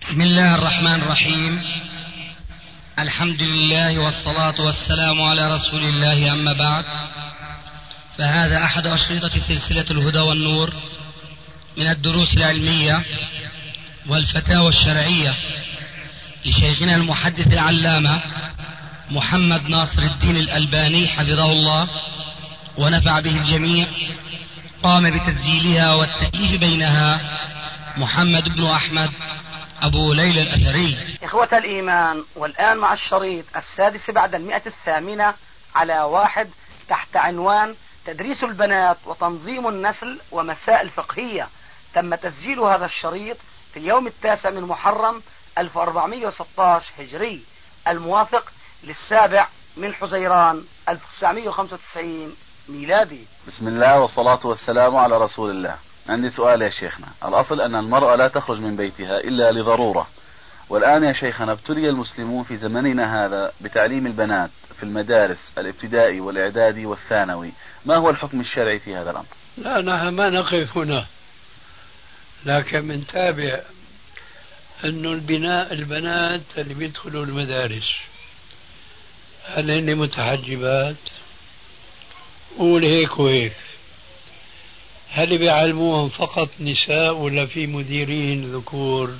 بسم الله الرحمن الرحيم. الحمد لله والصلاة والسلام على رسول الله، أما بعد، فهذا أحد أشرطة سلسلة الهدى والنور من الدروس العلمية والفتاوى الشرعية لشيخنا المحدث العلامة محمد ناصر الدين الألباني حفظه الله ونفع به الجميع. قام بتسجيلها والتأليف بينها محمد بن أحمد أبو ليلى الأثري. إخوة الإيمان، والآن مع الشريط السادس بعد 108 على 1 تحت عنوان تدريس البنات وتنظيم النسل ومسائل فقهية. تم تسجيل هذا الشريط في اليوم 9 من محرم 1416 هجري، الموافق ل7 من حزيران 1995 ميلادي. بسم الله والصلاة والسلام على رسول الله. عندي سؤال يا شيخنا. الأصل أن المرأة لا تخرج من بيتها إلا لضرورة، والآن يا شيخنا ابتلي المسلمون في زمننا هذا بتعليم البنات في المدارس الابتدائي والإعدادي والثانوي، ما هو الحكم الشرعي في هذا الأمر؟ لا، نحن ما نقف هنا، لكن منتابع أنه البنات اللي بيدخلوا المدارس هل هن متحجبات؟ قول هيك وهيك. هل بيعلموهم فقط نساء ولا في مديرين ذكور؟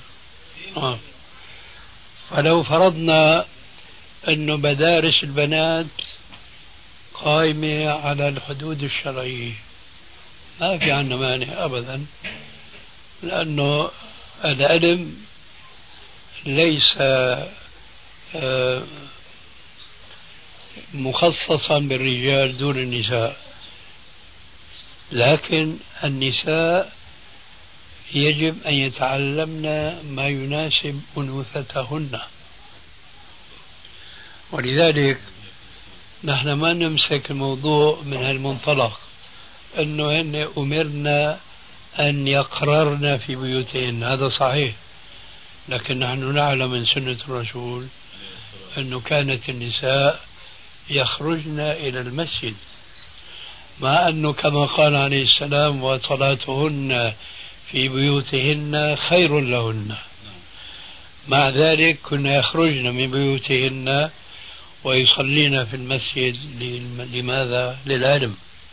فلو فرضنا أنه مدارس البنات قائمة على الحدود الشرعية ما في عنا مانع أبدا، لأنه العلم ليس مخصصا بالرجال دون النساء، لكن النساء يجب أن يتعلمن ما يناسب أنوثتهن، ولذلك نحن ما نمسك الموضوع من هالمنطلق أنه هن أمرنا أن يقررن في بيوتهن. هذا صحيح، لكن نحن نعلم من سنة الرسول أنه كانت النساء يخرجن إلى المسجد، مع أنه كما قال عليه السلام وصلاتهن في بيوتهن خير لهن. مع ذلك كنا يخرجن من بيوتهن ويصلين في المسجد. لماذا؟ للعلم،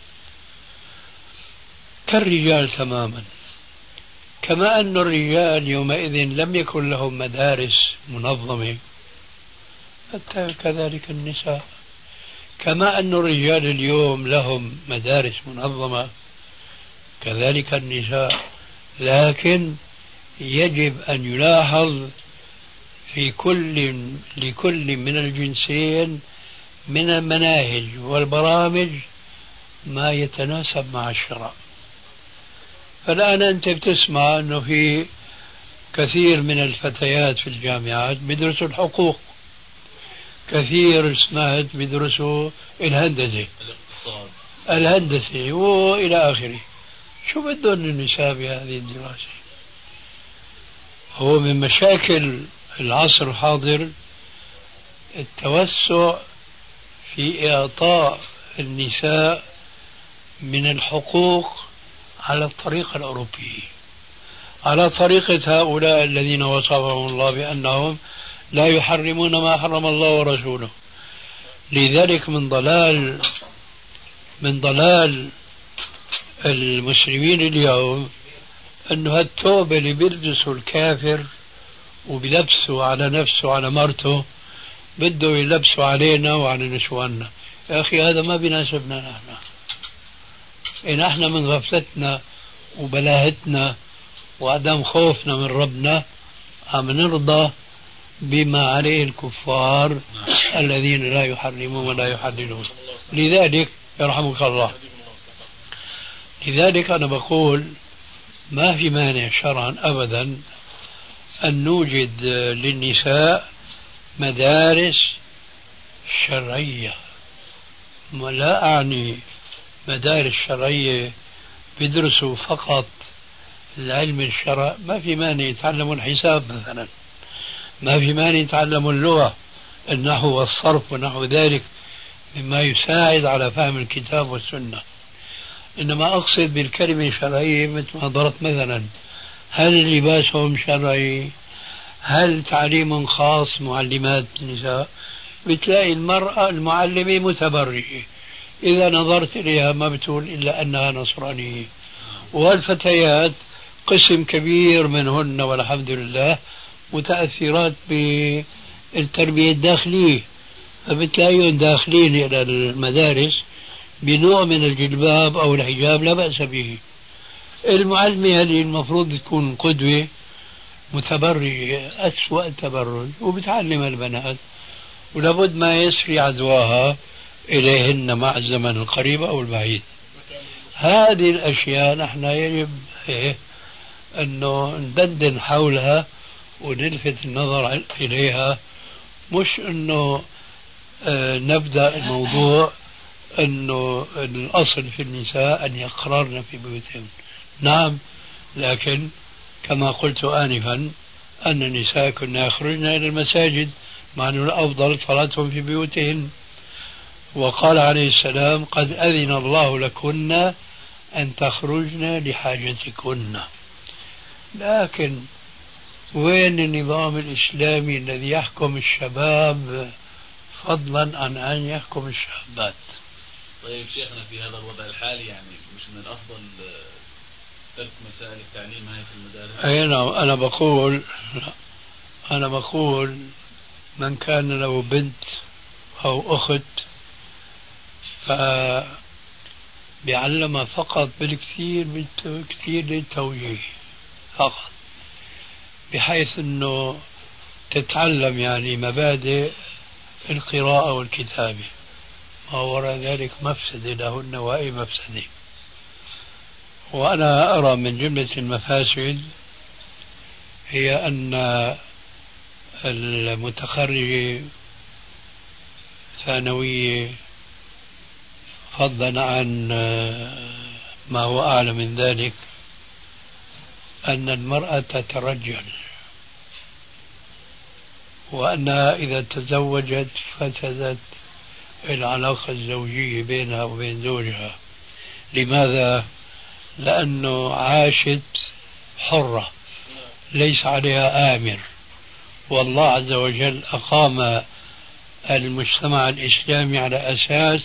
كالرجال تماما. كما أن الرجال يومئذ لم يكن لهم مدارس منظمة، حتى كذلك النساء. كما أن الرجال اليوم لهم مدارس منظمة، كذلك النساء. لكن يجب أن يلاحظ في لكل من الجنسين من المناهج والبرامج ما يتناسب مع الشرع. فالآن أنت بتسمع أنه في كثير من الفتيات في الجامعات بيدرسوا الحقوق، كثير سمعت بيدرسوا الهندسة وإلى آخره. شو بدهم النساء بهذه الدراسة؟ هو من مشاكل العصر الحاضر التوسع في إعطاء النساء من الحقوق على الطريقة الأوروبية، على طريقة هؤلاء الذين وصفهم الله بأنهم لا يحرمون ما حرم الله ورسوله. لذلك من ضلال المسلمين اليوم أنه هالتوبة اللي بيلبسوا الكافر وبيلبسوا على نفسه وعلى مرته بده يلبسوا علينا وعلى نسواننا. يا أخي هذا ما بيناسبنا نحن. نحن من غفلتنا وبلاهتنا وعدم خوفنا من ربنا عم نرضى بما عليه الكفار الذين لا يحرمون ولا يحللون. لذلك يرحمك الله، لذلك أنا بقول ما في مانع شرعا أبدا أن نوجد للنساء مدارس شرعية. لا أعني مدارس شرعية بيدرسوا فقط العلم الشرع، ما في مانع يتعلموا الحساب مثلا، ما في مانع يتعلموا اللغة، النحو والصرف ونحو ذلك مما يساعد على فهم الكتاب والسنة. إنما أقصد بالكلمة الشرعية مثل ما ضربت مثلا، هل لباسهم شرعي؟ هل تعليم خاص معلمات النساء؟ بتلاقي المرأة المعلمة متبرجة، إذا نظرت إليها ما بتقول إلا أنها نصرانية. والفتيات قسم كبير منهن والحمد لله متأثرات بالتربية الداخلية، فبتلاقيهم داخلين إلى المدارس بنوع من الجلباب أو الحجاب لا بأس به. المعلمة هذه المفروض تكون قدوة، متبرجة أسوأ التبرج وبتعلم البنات، ولابد ما يسري عدواها إليهن مع الزمن القريب أو البعيد. هذه الأشياء نحن يجب أنه ندندن حولها ونلفت النظر إليها، مش أنه نبدأ الموضوع أنه الأصل في النساء أن يقررن في بيوتهن. نعم، لكن كما قلت آنفا أن النساء كنا يخرجن إلى المساجد، مع أن الأفضل صلاتهم في بيوتهن. وقال عليه السلام: قد أذن الله لكن أن تخرجن لحاجتكن. لكن وين النظام الإسلامي الذي يحكم الشباب فضلا عن أن يحكم الشابات؟ طيب شيخنا، في هذا الوضع الحالي يعني مش من الأفضل ترك مسائل التعليم هاي في المدارس؟ أي نعم، أنا بقول من كان له بنت أو أخت فبيعلمها فقط بالكثير للتوجيه فقط، بحيث أنه تتعلم يعني مبادئ القراءة والكتابة، ما وراء ذلك مفسدة لهن وأي مفسدة. وأنا أرى من جملة المفاسد هي أن المتخرجة ثانوية، فضلا عن ما هو أعلى من ذلك، أن المرأة تترجل، وأنها إذا تزوجت فسدت العلاقة الزوجية بينها وبين زوجها. لماذا؟ لأنه عاشت حرة ليس عليها آمر، والله عز وجل أقام المجتمع الإسلامي على أساس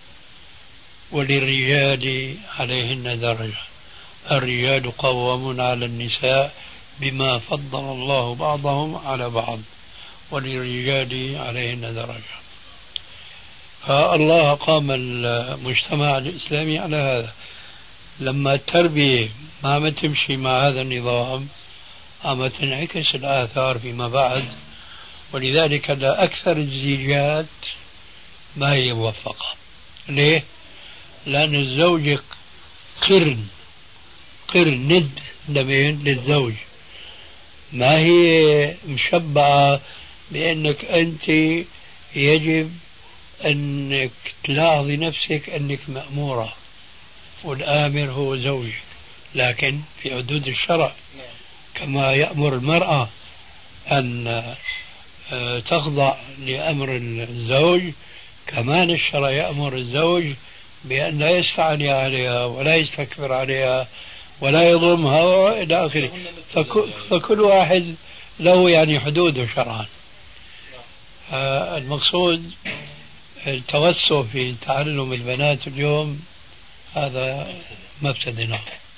وللرجال عليهن درجة، الرجال قوامون على النساء بما فضل الله بعضهم على بعض، وللرجال عليهن درجة. فالله قام المجتمع الإسلامي على هذا. لما التربية ما عم تمشي مع هذا النظام عم تنعكس الآثار فيما بعد، ولذلك أكثر الزيجات ما هي موفقة. ليه؟ لأن الزوج قرن ند لمين؟ للزوج، ما هي مشبعة بأنك أنت يجب أنك تلاحظي نفسك أنك مأمورة والآمر هو زوجك، لكن في حدود الشرع، كما يأمر المرأة أن تخضع لأمر الزوج، كمان الشرع يأمر الزوج بأن لا يستعلي عليها ولا يستكبر عليها ولا يظلمها وإلى آخره. فكل واحد له يعني حدوده شرعا. المقصود التوسع في تعلم البنات اليوم هذا مفسدنا.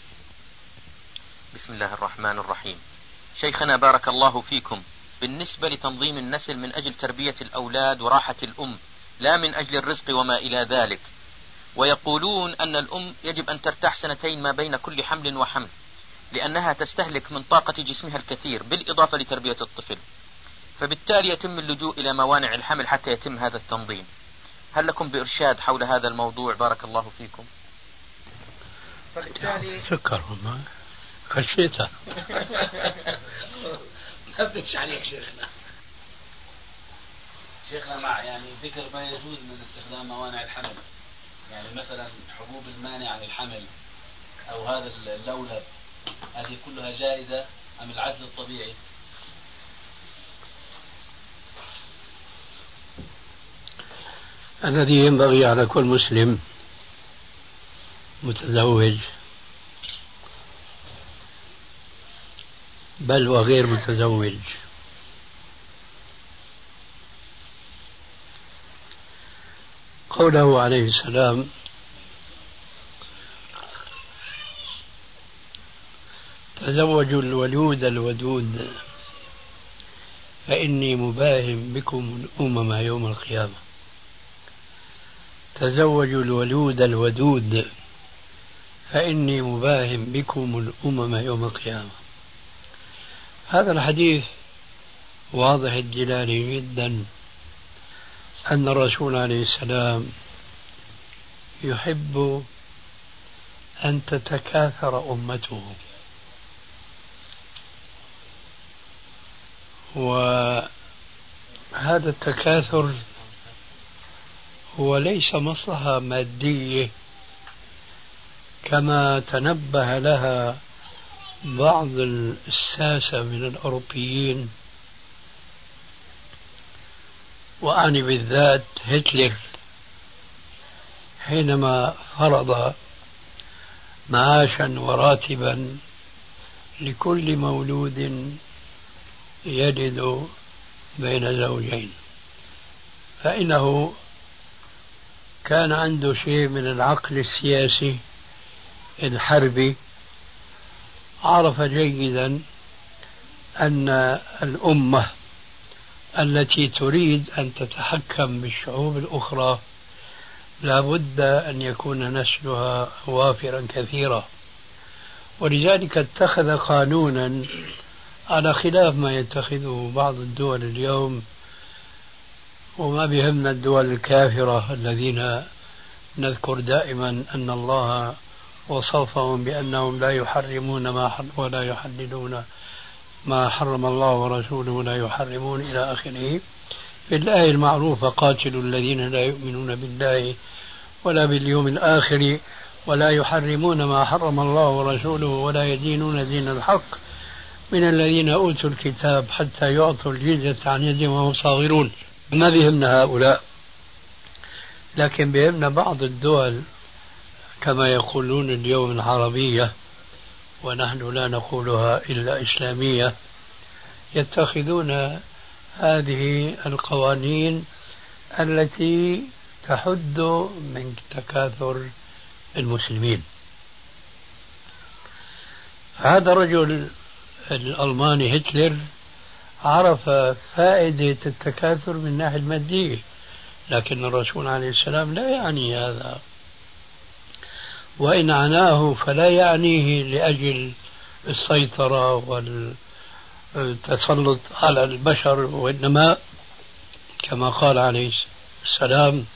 بسم الله الرحمن الرحيم. شيخنا بارك الله فيكم، بالنسبة لتنظيم النسل من أجل تربية الأولاد وراحة الأم لا من أجل الرزق وما إلى ذلك، ويقولون أن الأم يجب أن ترتاح 2 ما بين كل حمل وحمل لأنها تستهلك من طاقة جسمها الكثير بالإضافة لتربية الطفل، فبالتالي يتم اللجوء إلى موانع الحمل حتى يتم هذا التنظيم. هل لكم بإرشاد حول هذا الموضوع بارك الله فيكم؟ فبالتالي سكر ما خشيتها. ما بدكش عليك شيخنا مع يعني ذكر ما يجوز من استخدام موانع الحمل، يعني مثلا حبوب المانع عن الحمل أو هذا اللولب، هذه كلها جائزة أم العزل الطبيعي؟ الذي ينبغي على كل مسلم متزوج بل وغير متزوج قوله عليه السلام: تزوجوا الولود الودود فإني مباهم بكم الأمم يوم القيامة. تزوجوا الولود الودود فإني مباهم بكم الأمم يوم القيامة. هذا الحديث واضح الدلالة جدا أن الرسول عليه السلام يحب أن تتكاثر أمته، وهذا التكاثر هو ليس مصلحة مادية كما تنبه لها بعض الساسة من الأوروبيين، وأعني بالذات هتلر حينما فرض معاشا وراتبا لكل مولود يلد بين زوجين، فإنه كان عنده شيء من العقل السياسي الحربي، عرف جيدا أن الأمة التي تريد أن تتحكم بالشعوب الأخرى لا بد أن يكون نسلها وافرا كثيرا، ولذلك اتخذ قانونا على خلاف ما يتخذه بعض الدول اليوم. وما بهمنا الدول الكافرة الذين نذكر دائما أن الله وصفهم بأنهم لا يحرمون ولا يحللون ما حرم الله ورسوله لا يحرمون إلى آخره. في الآية المعروفة: قاتلوا الذين لا يؤمنون بالله ولا باليوم الآخر ولا يحرمون ما حرم الله ورسوله ولا يدينون دين الحق من الذين أوتوا الكتاب حتى يعطوا الجزية عن يد وهم صاغرون. ما بهمنا هؤلاء، لكن بهمنا بعض الدول كما يقولون اليوم العربية، ونحن لا نقولها إلا إسلامية، يتخذون هذه القوانين التي تحد من تكاثر المسلمين. هذا الرجل الألماني هتلر عرف فائدة التكاثر من الناحية المادية، لكن الرسول عليه السلام لا يعني هذا، وإن عناه فلا يعنيه لأجل السيطرة والتسلط على البشر، وإنما كما قال عليه السلام: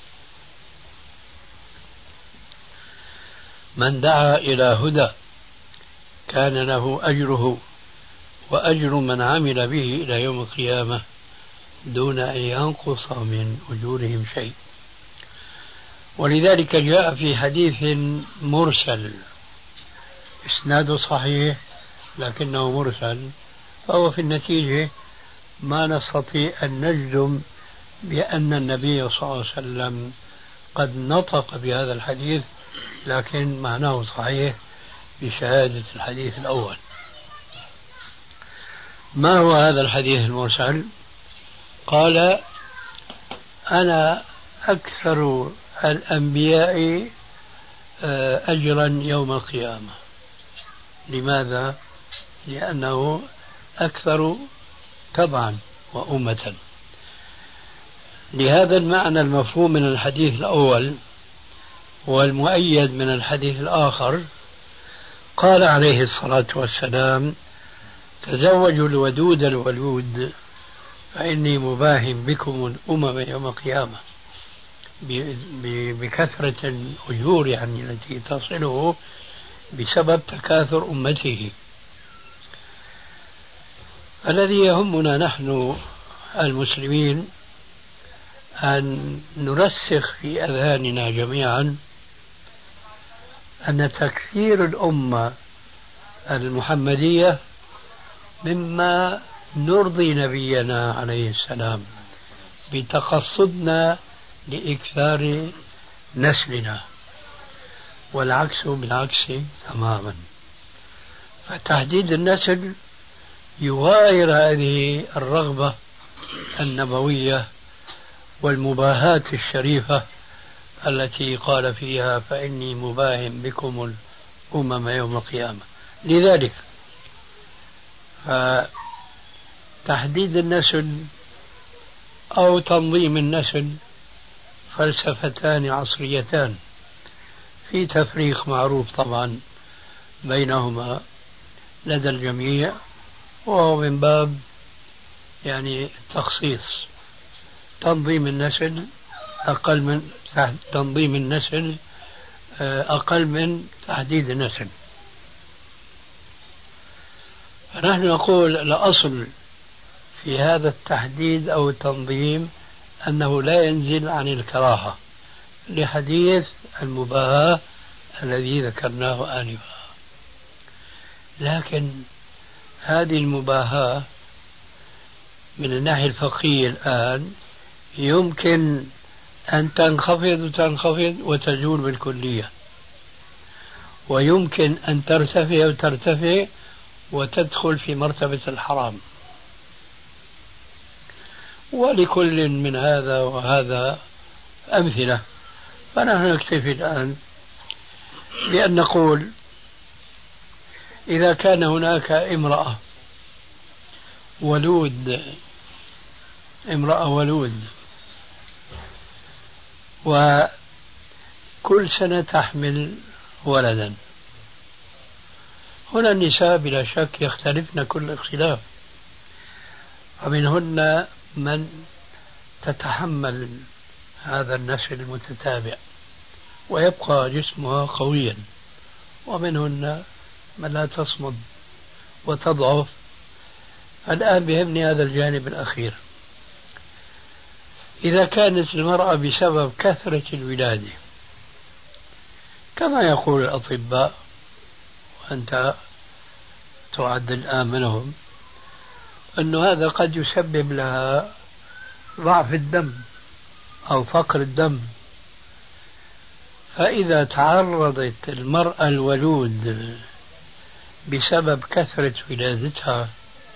من دعا إلى هدى كان له أجره وأجر من عمل به إلى يوم القيامة دون أن ينقص من أجورهم شيء. ولذلك جاء في حديث مرسل إسناده صحيح لكنه مرسل، فهو في النتيجة ما نستطيع أن نجزم بأن النبي صلى الله عليه وسلم قد نطق بهذا الحديث، لكن معناه صحيح بشهادة الحديث الأول. ما هو هذا الحديث المرسل؟ قال: أنا أكثر الأنبياء أجرا يوم القيامة. لماذا؟ لأنه أكثر تبعا وأمة. لهذا المعنى المفهوم من الحديث الأول والمؤيد من الحديث الآخر قال عليه الصلاة والسلام: تزوجوا الودود الولود فإني مباهم بكم الأمم يوم القيامة، بكثرة الأجور يعني التي تصله بسبب تكاثر أمته. الذي يهمنا نحن المسلمين أن نرسخ في أذهاننا جميعا أن تكثير الأمة المحمدية مما نرضي نبينا عليه السلام بتقصدنا لإكثار نسلنا، والعكس بالعكس تماما. فتحديد النسل يغاير هذه الرغبة النبوية والمباهاة الشريفة التي قال فيها فإني مباهم بكم الأمم يوم القيامة. لذلك تحديد النسل أو تنظيم النسل فلسفتان عصريتان، في تفريق معروف طبعا بينهما لدى الجميع، وهو من باب يعني تخصيص. تنظيم النسل أقل من تنظيم النسل أقل من تحديد النسل. فنحن نقول الأصل في هذا التحديد أو التنظيم أنه لا ينزل عن الكراهة لحديث المباهاة الذي ذكرناه آنفا. لكن هذه المباهاة من الناحية الفقهية الآن يمكن أن تنخفض وتزول بالكلية، ويمكن أن ترتفع وتدخل في مرتبة الحرام، ولكل من هذا وهذا أمثلة. فنحن نكتفي الآن بأن نقول إذا كان هناك امرأة ولود وكل سنة تحمل ولدا، هنا النساء بلا شك يختلفن كل اختلاف، ومنهن من تتحمل هذا النسل المتتابع ويبقى جسمها قويا، ومنهن من لا تصمد وتضعف. الآن بيهمني هذا الجانب الأخير. إذا كانت المرأة بسبب كثرة الولادة كما يقول الأطباء، وأنت تعد الآن منهم، أن هذا قد يسبب لها ضعف الدم أو فقر الدم، فإذا تعرضت المرأة الولود بسبب كثرة ولادتها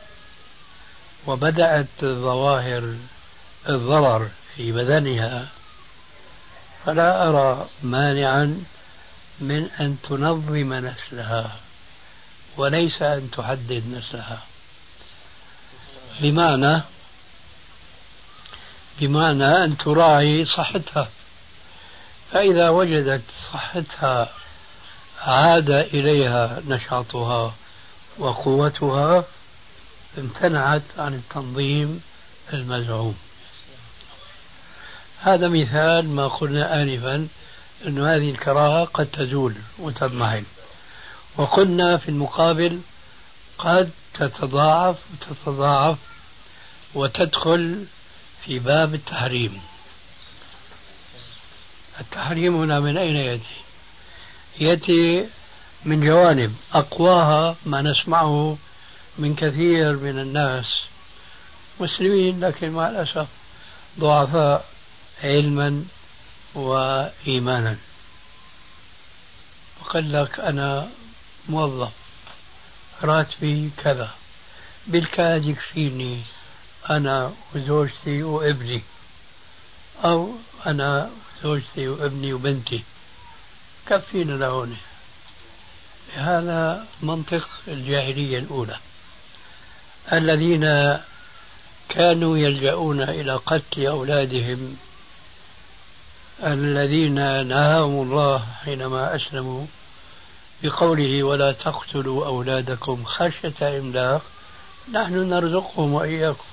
وبدأت ظواهر الضرر في بدنها، فلا أرى مانعا من أن تنظم نسلها وليس أن تحدد نسلها، بمعنى أن تراعي صحتها. فإذا وجدت صحتها عاد إليها نشاطها وقوتها امتنعت عن التنظيم المزعوم. هذا مثال ما قلنا آنفا أن هذه الكراهة قد تزول وتضمحل، وقلنا في المقابل قد تتضاعف وتدخل في باب التحريم. التحريم هنا من أين يأتي؟ يأتي من جوانب أقواها ما نسمعه من كثير من الناس مسلمين لكن مع الأسف ضعفاء علما وإيمانا، وقال لك أنا موظف راتبي كذا بالكاد يكفيني أنا وزوجتي وابني، أو أنا وزوجتي وابني وبنتي كفينا لهون. هذا منطق الجاهلية الأولى الذين كانوا يلجؤون إلى قتل أولادهم الذين نهاهم الله حينما أسلموا بقوله ولا تقتلوا أولادكم خشية إملاق نحن نرزقهم وإياكم.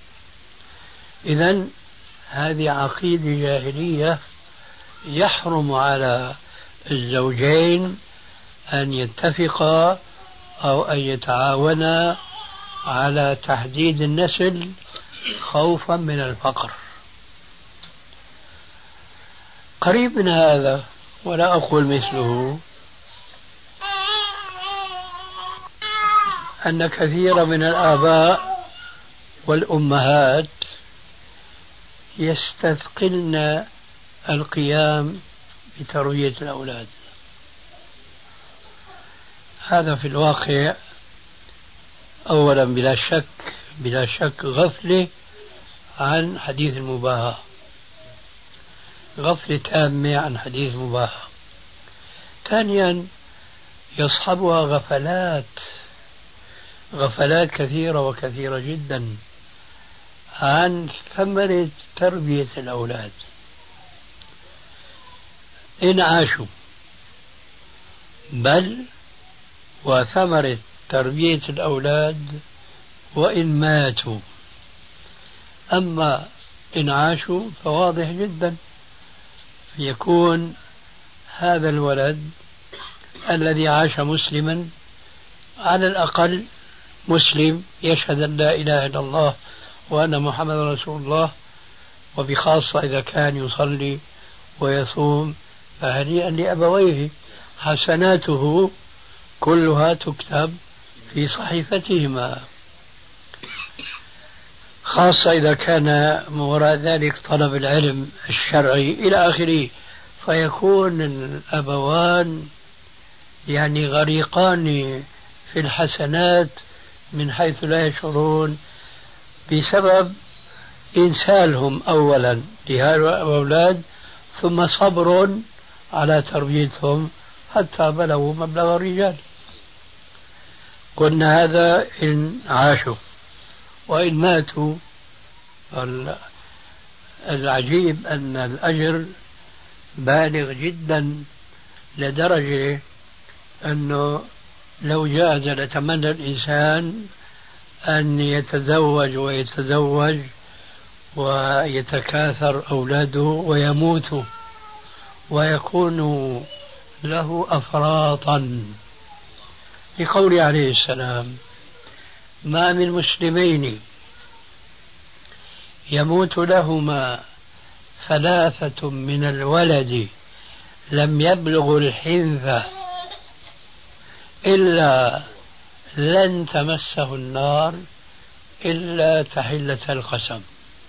إذن هذه عقيدة جاهلية يحرم على الزوجين أن يتفقا أو أن يتعاونا على تحديد النسل خوفا من الفقر. قريب من هذا ولا أقول مثله أن كثير من الآباء والأمهات يستثقلن القيام بتربية الأولاد. هذا في الواقع أولا بلا شك غفلة عن حديث المباهاة، غفلة تامة عن حديث مباح. ثانيا يصحبها غفلات كثيرة وكثيرة جدا عن ثمرة تربية الأولاد إن عاشوا، بل وثمرة تربية الأولاد وإن ماتوا. أما إن عاشوا فواضح جدا يكون هذا الولد الذي عاش مسلما على الأقل مسلم يشهد أن لا إله إلا الله وأن محمد رسول الله، وبخاصة إذا كان يصلي ويصوم فهنيئا لأبويه، حسناته كلها تكتب في صحيفتهما، خاصة إذا كان وراء ذلك طلب العلم الشرعي إلى آخره، فيكون الأبوان يعني غريقان في الحسنات من حيث لا يشعرون بسبب إنسالهم أولا لهؤلاء الأولاد، ثم صبر على تربيتهم حتى بلغوا مبلغ الرجال. قلنا هذا إن عاشوا، وإن ماتوا العجيب أن الأجر بالغ جدا لدرجة أنه لو جاز لتمنى الإنسان أن يتزوج ويتكاثر أولاده ويموتوا ويكون له أفراطا، لقول عليه السلام: ما من مسلمين يموت لهما 3 من الولد لم يبلغ الحنث إلا لن تمسه النار إلا تحلة القسم،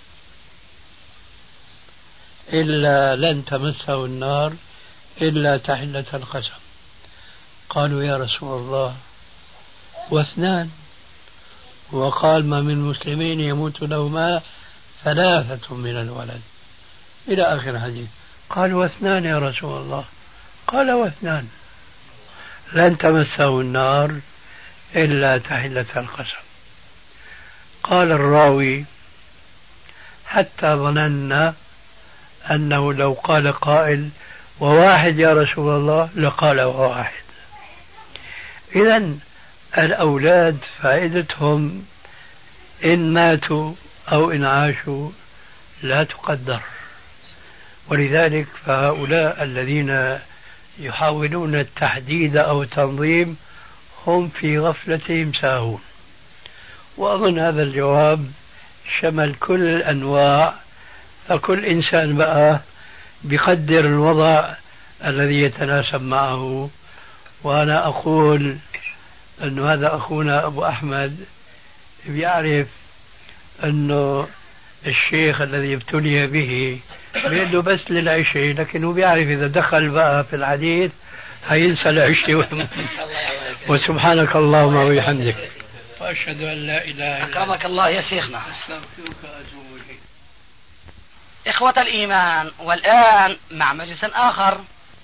إلا لن تمسه النار إلا تحلة القسم. قالوا: يا رسول الله، و2؟ وقال: ما من مسلمين يموت لهما 3 من الولد، إلى آخر الحديث. قالوا: و2 يا رسول الله؟ قال: و2 لن تمسه النار إلا تحلة القسم. قال الراوي: حتى ظننا أنه لو قال قائل: و1 يا رسول الله؟ لقال: و1. إذن الأولاد فائدتهم إن ماتوا أو إن عاشوا لا تقدر، ولذلك فهؤلاء الذين يحاولون التحديد أو التنظيم هم في غفلتهم ساهون. وأظن هذا الجواب شمل كل الأنواع، فكل إنسان بقى بقدر الوضع الذي يتناسب معه. وأنا أقول أن هذا أخونا أبو أحمد بيعرف أنه الشيخ الذي ابتلي به بيده بس للعشاء، لكنه بيعرف إذا دخل بقى في الحديث هينسى العشاء. وسبحانك اللهم وبحمدك وأشهد أن لا إله إلا أنت. أكرمك الله يا شيخنا. أستغفرك وأتوب إليك. إخوة الإيمان، والآن مع مجلس آخر.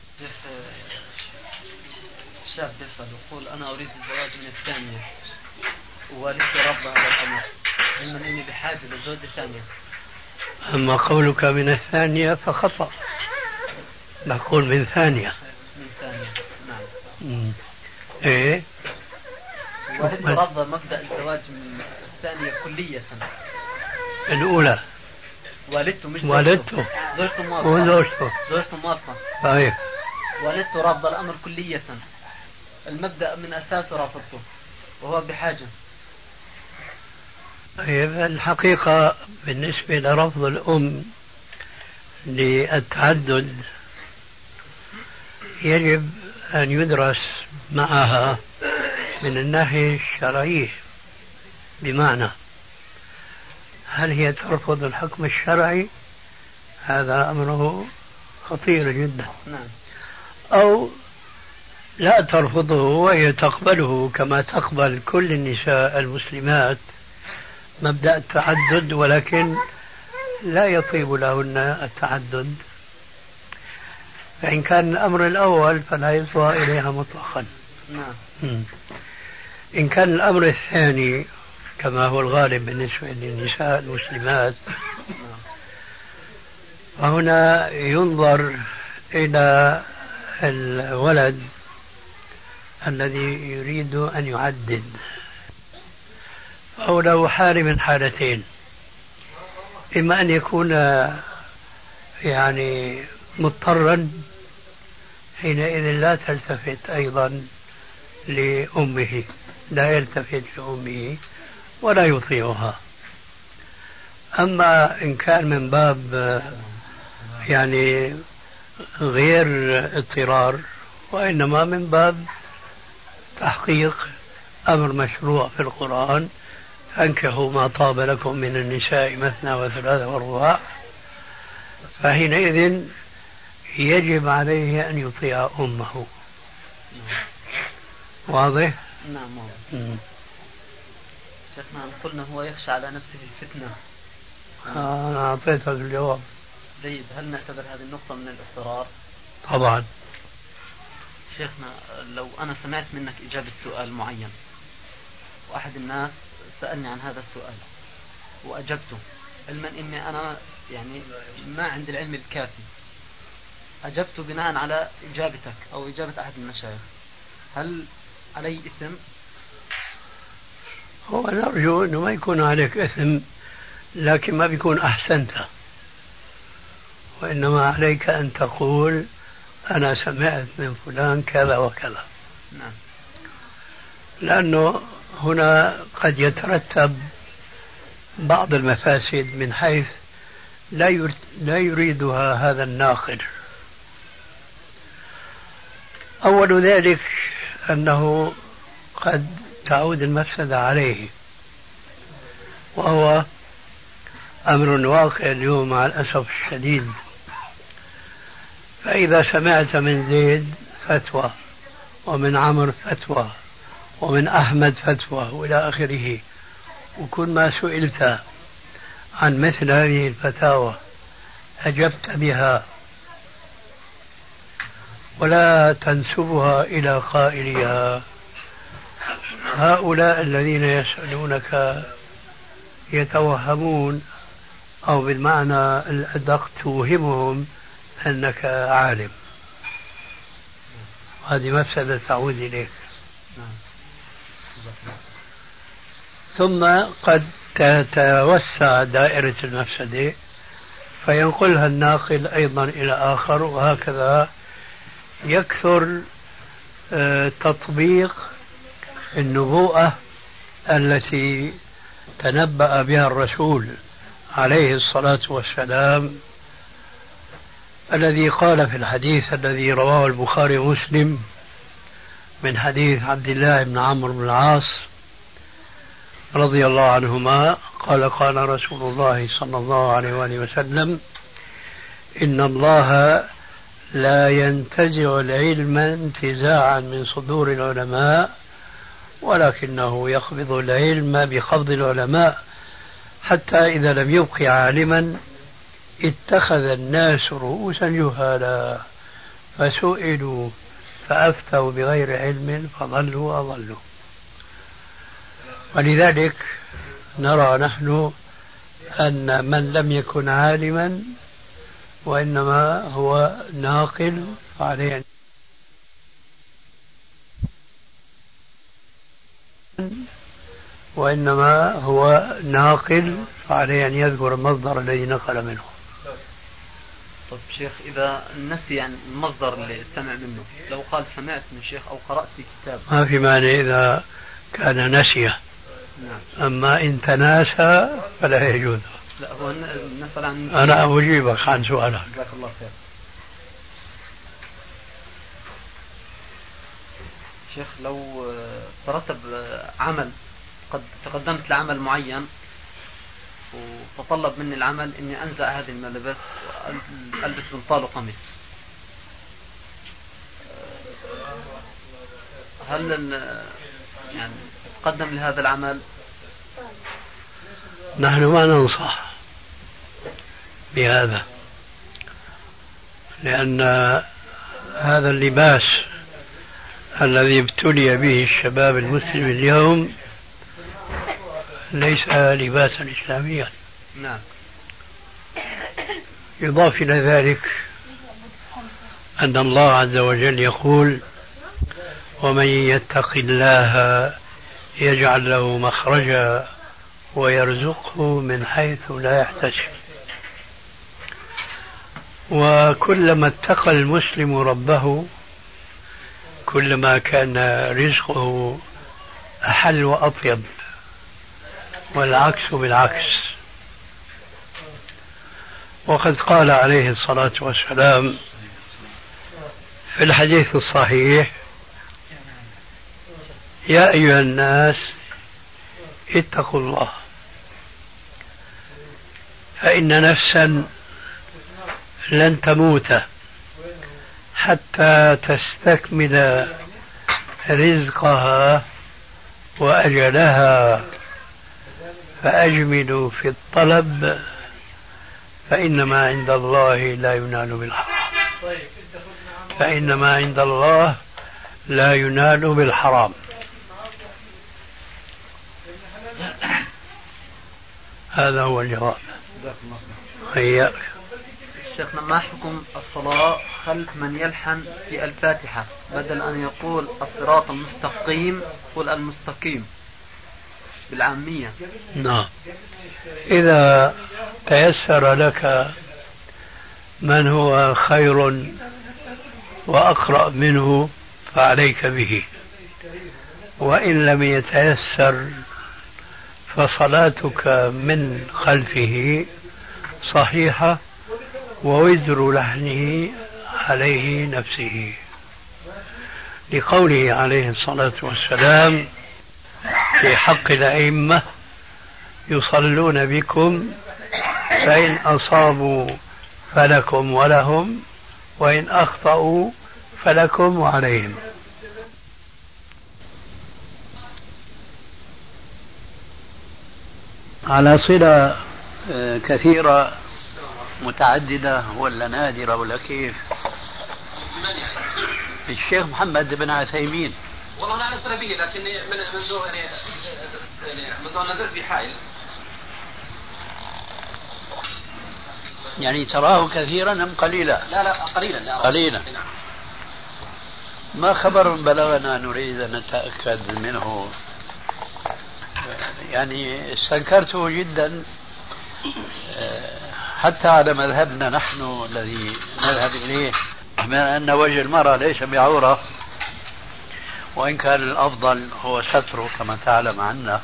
شاب يسأل يقول: أنا أريد الزواج من الثانية ووالدتي رب هذا الأمر، علما أني بحاجة للزوجة الثانية. أما قولك من الثانية فخطأ، نقول من ثانية. من ثانية، نعم. إيه؟ والدتي رفض مبدأ الزواج من الثانية كلية. الأولى والدته مش والدته، زوجته موافقة. زوجته موافقة. طيب. والدته رفض الأمر كلية، المبدأ من أساسه رفضته وهو بحاجة. طيب، الحقيقة بالنسبة لرفض الأم للتعدد يجب أن يدرس معها من الناحية الشرعية، بمعنى هل هي ترفض الحكم الشرعي؟ هذا أمره خطير جدا. أو لا ترفضه وهي تقبله كما تقبل كل النساء المسلمات مبدأ التعدد، ولكن لا يطيب لهن التعدد، فإن كان الأمر الأول فلا يصغى إليها مطلقا. نعم. إن كان الأمر الثاني كما هو الغالب بالنسبة للنساء المسلمات فهنا ينظر إلى الولد الذي يريد أن يعدد، فهو له حال من حالتين: إما أن يكون يعني مضطرا، حينئذ لا تلتفت أيضا لأمه، لا يلتفت لأمه ولا يطيعها. أما إن كان من باب يعني غير اضطرار وإنما من باب تحقيق أمر مشروع في القرآن: فانكحوا ما طاب لكم من النساء مثنى وثلاث ورباع، فحينئذ يجب عليه أن يطيع أمه. واضح؟ نعم واضح. شيخنا قلنا هو يخشى على نفسه الفتنة. أنا أعطيتك الجواب. جيد. هل نعتبر هذه النقطة من الاضطرار؟ طبعا. شيخنا لو أنا سمعت منك إجابة سؤال معين وأحد الناس سألني عن هذا السؤال وأجبته، علما أني أنا يعني ما عندي العلم الكافي، أجبت بناء على إجابتك أو إجابة أحد المشايخ، هل علي إثم؟ هو نرجو أنه ما يكون عليك إثم، لكن ما بيكون أحسنت، وإنما عليك أن تقول أنا سمعت من فلان كذا وكذا. نعم. لأنه هنا قد يترتب بعض المفاسد من حيث لا يريدها هذا الناقل. أول ذلك أنه قد تعود المفسدة عليه، وهو أمر واقع اليوم مع الأسف الشديد. فإذا سمعت من زيد فتوى ومن عمرو فتوى ومن أحمد فتوى وإلى آخره، وكل ما سئلت عن مثل هذه الفتاوى أجبت بها ولا تنسبها إلى قائلها، هؤلاء الذين يسألونك يتوهمون أو بالمعنى الأدق توهمهم أنك عالم. هذه مفسدة تعود إليك. ثم قد تتوسع دائرة المفسدة فينقلها الناقل أيضا إلى آخر، وهكذا يكثر تطبيق النبوءة التي تنبأ بها الرسول عليه الصلاة والسلام، الذي قال في الحديث الذي رواه البخاري ومسلم من حديث عبد الله بن عمرو بن العاص رضي الله عنهما قال: قال رسول الله صلى الله عليه وآله وسلم: إن الله لا ينتزع العلم انتزاعا من صدور العلماء، ولكنه يقبض العلم بقبض العلماء، حتى إذا لم يبق عالما اتخذ الناس رؤوسا جهالا فسئلوا فأفتوا بغير علم فضلوا وأضلوا. ولذلك نرى نحن أن من لم يكن عالما وإنما هو ناقل فعليه أن يذكر المصدر الذي نقل منه. طيب شيخ، إذا نسي عن المصدر اللي سمع منه، لو قال سمعت من شيخ أو قرأت في كتاب، ما في مانع إذا كان نسيه. نعم. أما إن تناسى فلا يجوز. لا، هو نسأل عن، أنا أجيبك عن سؤالك. جزاك الله خير. شيخ، لو ترتب عمل، قد تقدمت لعمل معين وتطلب مني العمل إني أنزع هذه الملابس وألبس بنطال وقميص، هل يعني تقدم لهذا العمل؟ نحن ما ننصح بهذا، لأن هذا اللباس الذي ابتلي به الشباب المسلم اليوم ليس لباسا إسلاميا. نعم. يضاف إلى ذلك أن الله عز وجل يقول: ومن يتق الله يجعل له مخرجا ويرزقه من حيث لا يحتسب. وكلما اتقى المسلم ربه كلما كان رزقه أحل وأطيب، والعكس بالعكس. وقد قال عليه الصلاة والسلام في الحديث الصحيح: يا أيها الناس اتقوا الله، فإن نفسا لن تموت حتى تستكمل رزقها وأجلها، فأجملوا في الطلب فإنما عند الله لا ينال بالحرام. فإنما عند الله لا ينال بالحرام. هذا هو الجواب. هيا شيخنا، ما حكم الصلاة خلف من يلحن في الفاتحة بدل أن يقول الصراط المستقيم قل المستقيم بالعامية؟ نعم، إذا تيسر لك من هو خير وأقرأ منه فعليك به، وإن لم يتيسر فصلاتك من خلفه صحيحة ووزر لحنه عليه نفسه، لقوله عليه الصلاة والسلام في حق الأئمة: يصلون بكم فإن أصابوا فلكم ولهم وإن أخطأوا فلكم وعليهم. على صلة كثيرة متعددة ولا نادرة ولا كيف؟ الشيخ محمد بن عثيمين. والله أنا على صلة به، لكن منذ أن نزلت في حائل. يعني تراه كثيرا أم قليلا؟ لا قليلا. لا قليلا. ما خبر بلغنا نريد أن نتأكد منه؟ يعني استنكرته جدا حتى على مذهبنا نحن الذي نذهب إليه، من أن وجه المرأة ليس بعورة، وإن كان الأفضل هو ستره كما تعلم عنا.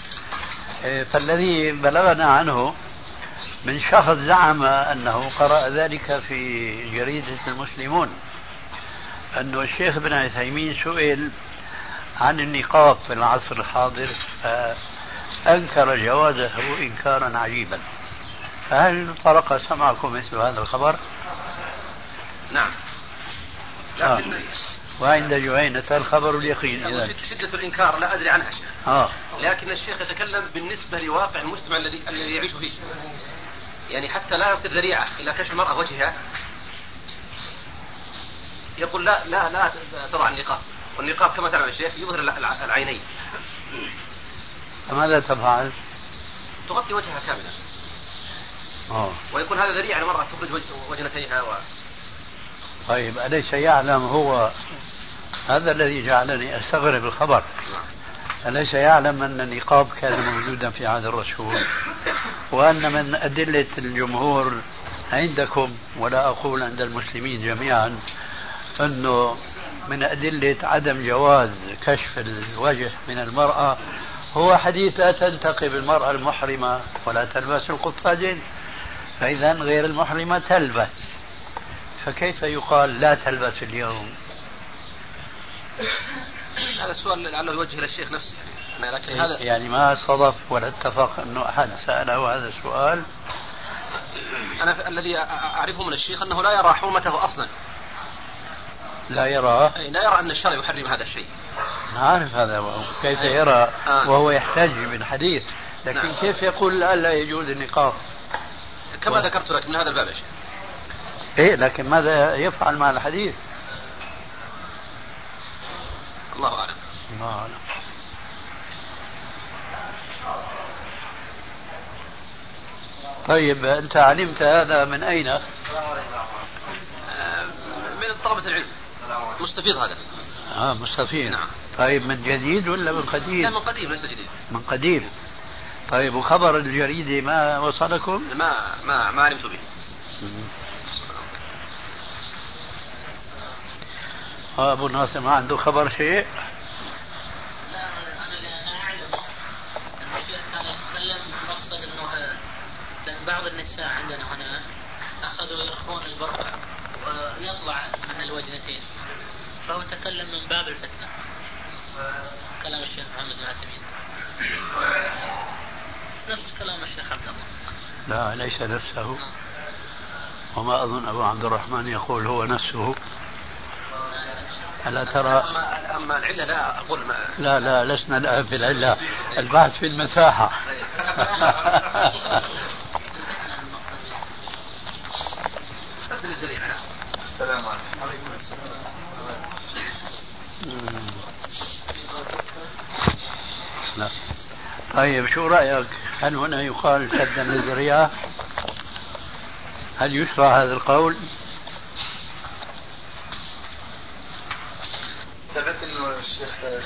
فالذي بلغنا عنه من شخص زعم أنه قرأ ذلك في جريدة المسلمون، أنه الشيخ بن عثيمين سئل عن النقاب في العصر الحاضر فأنكر جوازه إنكارا عجيبا. فهل طرق سمعكم مثل هذا الخبر؟ نعم. لكن وعند جهينة الخبر اليقين. إذا شدة الإنكار لا أدري عنها شيء. لكن الشيخ يتكلم بالنسبة لواقع المجتمع الذي يعيش فيه، يعني حتى لا يصير ذريعة إلى كشف المرأة وجهها. يقول لا تضع النقاب، والنقاب كما تعلم الشيخ يظهر العينين. فماذا تفعل؟ تغطي وجهها كاملا. ويكون هذا ذريعة المرأة تخرج وجنتيها طيب، أليس يعلم هو هذا الذي جعلني أستغرب الخبر؟ أليس يعلم أن النقاب كان موجودا في عهد الرسول، وأن من أدلة الجمهور عندكم ولا أقول عند المسلمين جميعا أنه من أدلة عدم جواز كشف الوجه من المرأة هو حديث لا تنتقب المرأة المحرمة ولا تلبس القفازين، فإذا غير المحرمة تلبس، فكيف يقال لا تلبس اليوم؟ هذا السؤال لعله يوجه إلى الشيخ نفسه. لكن هذا يعني ما صدف ولا اتفق أنه أحد سأله هذا السؤال. أنا الذي أعرفه من الشيخ أنه لا يرى حرمته أصلا. لا يرى أن الشرع يحرم هذا الشيء. نعرف هذا، كيف يرى وهو يحتاج بالحديث، لكن نعم. كيف يقول لا يجوز النقاب؟ كما ذكرت لك من هذا الباب يا شيخ. لكن ماذا يفعل مع الحديث؟ الله أعلم. الله أعلم. طيب أنت علمت هذا من أين؟ من طلبة العلم. مستفيض هذا. مستفيد. نعم. طيب من جديد ولا من قديم؟ لا، من قديم ليس جديد. من قديم. طيب وخبر الجريدة ما وصلكم؟ ما علمت به. أبو ناصر ما عنده خبر شيء؟ لا، أنا أعلم أن الشيخ كان يتكلم مقصد أنه بعض النساء عندنا هنا أخذوا يرخون البرقع ويطلع من الوجنتين، فهو تكلم من باب الفتنة. كلام الشيخ محمد بن عثيمين نفس كلام الشيخ عبد الله. لا، ليس نفسه، وما أظن أبو عبد الرحمن يقول هو نفسه. ألا ترى؟ أما العلة لا أقول لا لسنا الآن في العلة، البحث في المساحة. السلام عليكم. لا. طيب شو رأيك؟ هل هنا يقال سدا للذريعة؟ هل يشرع هذا القول؟ ثبت انه الشيخ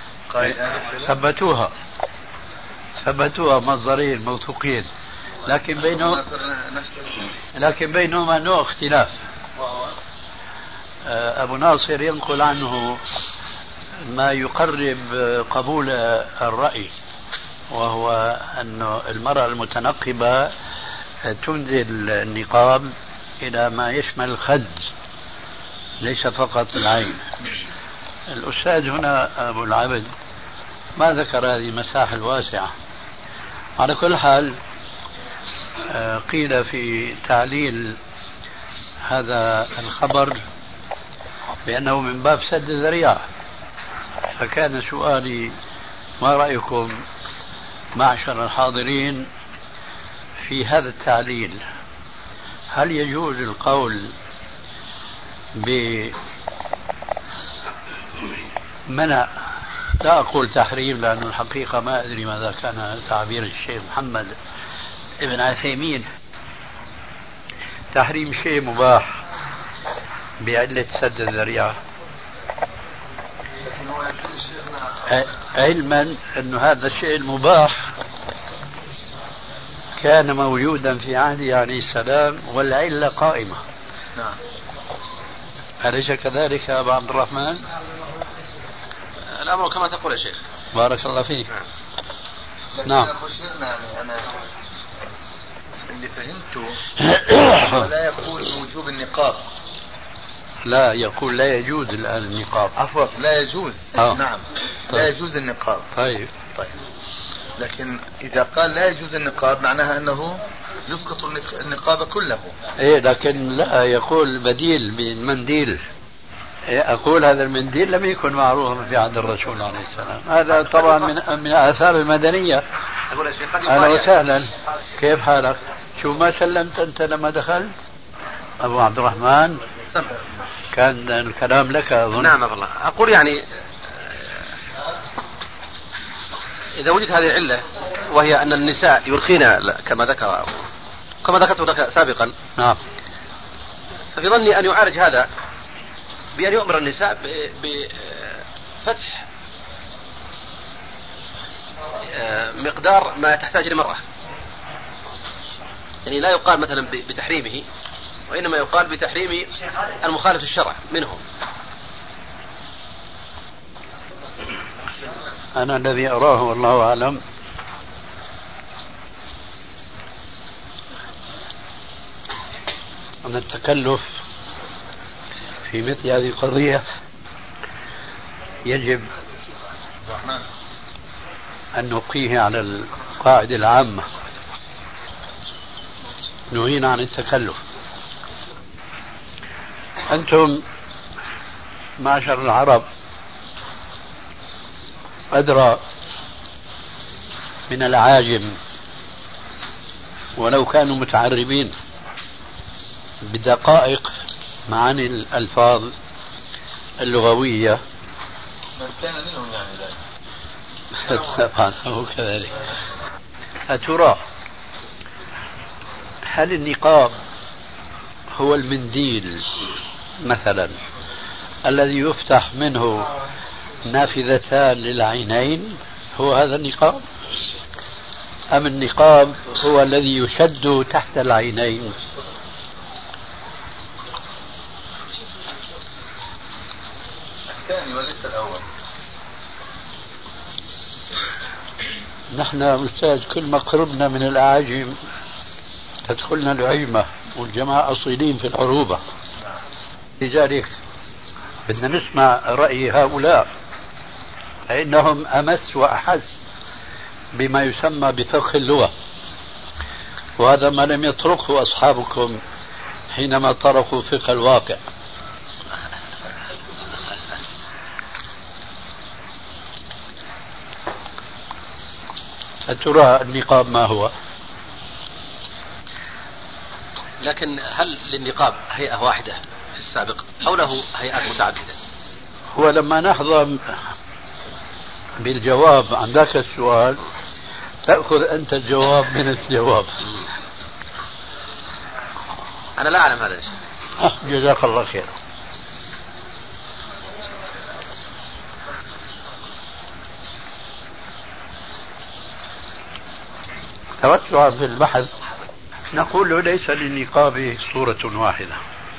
ثبتوها مصدرين موثوقين، لكن بينهما نوع اختلاف. أبو ناصر ينقل عنه ما يقرب قبول الرأي، وهو أن المرأة المتنقبة تنزل النقاب إلى ما يشمل الخد ليس فقط العين. الأستاذ هنا أبو العبد ما ذكر هذه المساحة الواسعة. على كل حال قيل في تعليل هذا الخبر بأنه من باب سد الذريعة، فكان سؤالي ما رأيكم معشر الحاضرين في هذا التعليل؟ هل يجوز القول بمنع، لا أقول تحريم لأن الحقيقة ما أدري ماذا كان تعبير الشيخ محمد ابن عثيمين، تحريم شيء مباح بعلة سد الذريعة، علما أن هذا الشيء المباح كان موجودا في عهده عليه السلام والعلة قائمة. نعم. أليس كذلك يا أبا عبد الرحمن؟ الأمر كما تقول يا شيخ. بارك الله فيك. نعم. يعني أنا اللي فهمته لا يقول بوجوب النقاب. لا، يقول لا يجوز الآن النقاب. عفوا، لا يجوز. نعم. طيب. لا يجوز النقاب. طيب. لكن إذا قال لا يجوز النقاب معناها أنه يسقط النقاب كله. إيه، لكن لا يقول بديل بالمنديل. أقول هذا المنديل لم يكن معروفا في عهد الرسول عليه السلام، هذا طبعا من آثار المدنية. أهلا وسهلا، كيف حالك؟ شو ما سلمت أنت لما دخلت؟ أبو عبد الرحمن كان الكلام لك أظن. نعم والله. أقول يعني إذا وجد هذه العلة وهي أن النساء يرخين كما ذكرت لك سابقا، نعم، ففي ظني أن يعالج هذا بأن يؤمر النساء بفتح مقدار ما تحتاج المرأة، يعني لا يقال مثلا بتحريمه، وإنما يقال بتحريم المخالف للشرع منهم. أنا الذي أراه والله أعلم أن التكلف في مثل هذه القضية يجب أن نبقيه على القاعدة العامة، نهينا عن التكلف. أنتم معشر العرب أدرى من العاجم ولو كانوا متعربين بدقائق معاني الألفاظ اللغوية من كان منهم يعني ذلك. طبعا هو كذلك. أترى هل النقاب هو المنديل مثلا الذي يفتح منه نافذتان للعينين، هو هذا النقاب، أم النقاب هو الذي يشد تحت العينين؟ الثاني وليس الأول. نحن أستاذ كل ما قربنا من الأعاجم تدخلنا العيمة، والجماعة أصيلين في العروبة، لذلك بدنا نسمع رأي هؤلاء فإنهم أمس وأحس بما يسمى بفقه اللغة، وهذا ما لم يطرقه أصحابكم حينما طرقوا فقه الواقع. أترى النقاب ما هو؟ لكن هل للنقاب هيئة واحدة في السابق أو له هيئات متعددة؟ هو لما نحظى بالجواب عن ذاك السؤال تأخذ أنت الجواب من الجواب. أنا لا أعلم هذا الشيء. جزاك الله خير. توسعا في البحث نقول ليس للنقاب صورة واحدة،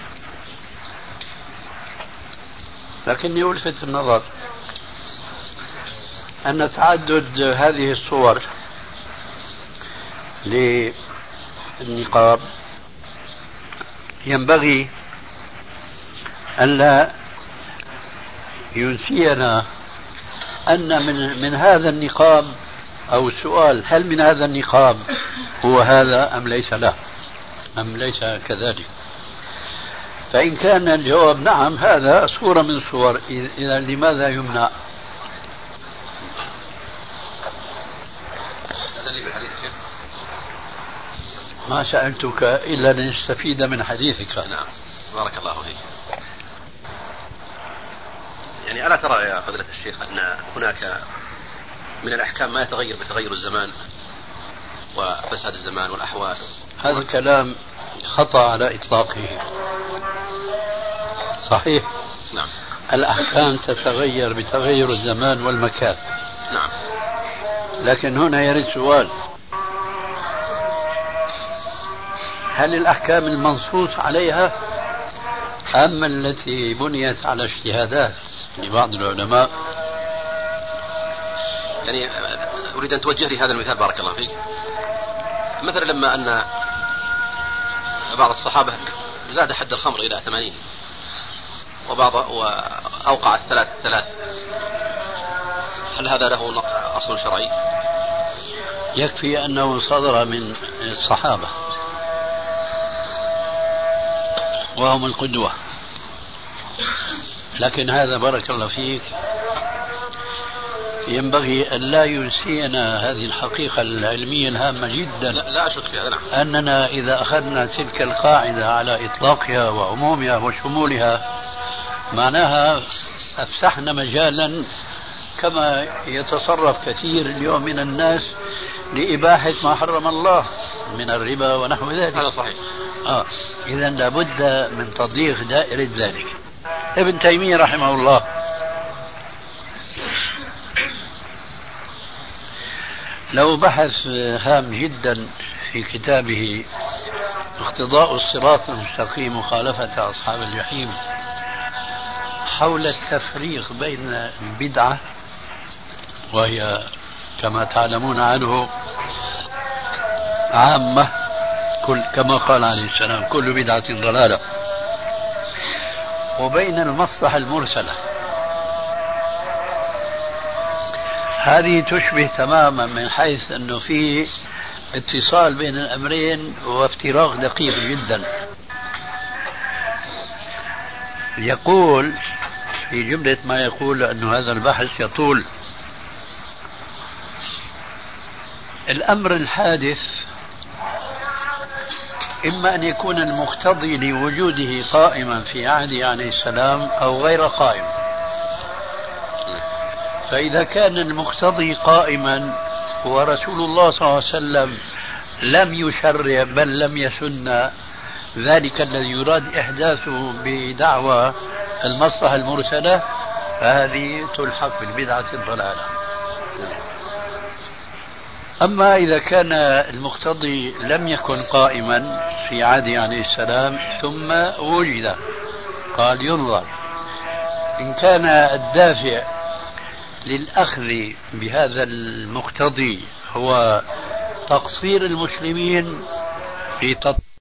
لكني ألفت النظر أن تعدد هذه الصور للنقاب ينبغي أن لا ينسينا أن من هذا النقاب، أو السؤال هل من هذا النقاب هو هذا أم ليس له أم ليس كذلك. فإن كان الجواب نعم هذا صورة من صور، إذا لماذا يمنع؟ ما سألتك إلا لنستفيد من حديثك. نعم بارك الله فيك. يعني ألا ترى يا فضيلة الشيخ أن هناك من الأحكام ما يتغير بتغير الزمان وفساد الزمان والأحوال؟ هذا الكلام خطأ على إطلاقه. صحيح. نعم. الأحكام تتغير بتغير الزمان والمكان. نعم. لكن هنا يرد سؤال: هل الأحكام المنصوص عليها أم التي بنيت على اجتهادات لبعض العلماء؟ يعني أريد أن توجه لي هذا المثال بارك الله فيك. مثلا لما أن بعض الصحابة زاد حد الخمر إلى 80 وأوقع الثلاث، هل هذا له أصل شرعي؟ يكفي أنه صدر من الصحابة وهم القدوة، لكن هذا بارك الله فيك ينبغي أن لا ينسينا هذه الحقيقة العلمية الهامة جدا. لا أشك في هذا. نعم. أننا إذا أخذنا تلك القاعدة على إطلاقها وعمومها وشمولها معناها أفسحنا مجالا كما يتصرف كثير اليوم من الناس لإباحة ما حرم الله من الربا ونحو ذلك. هذا صحيح. إذا لابد من تضييق دائرة ذلك. ابن تيمية رحمه الله له بحث هام جدا في كتابه اقتضاء الصراط المستقيم مخالفة أصحاب الجحيم حول التفريق بين البدعة، وهي كما تعلمون عنه عامة كما قال عليه السلام كل بدعة ضلالة، وبين المصلحة المرسلة. هذه تشبه تماما من حيث أنه في اتصال بين الأمرين وافتراق دقيق جدا. يقول في جملة ما يقول أن هذا البحث يطول: الأمر الحادث إما أن يكون المقتضي لوجوده قائما في عهده عليه السلام أو غير قائم. فإذا كان المقتضي قائما ورسول الله صلى الله عليه وسلم لم يشرع بل لم يسن ذلك الذي يراد إحداثه بدعوى المصلحة المرسلة، فهذه تلحق بالبدعة الضلالة. أما إذا كان المقتضي لم يكن قائما في عهده عليه السلام ثم وجد، قال ينظر إن كان الدافع للأخذ بهذا المقتضي هو تقصير المسلمين في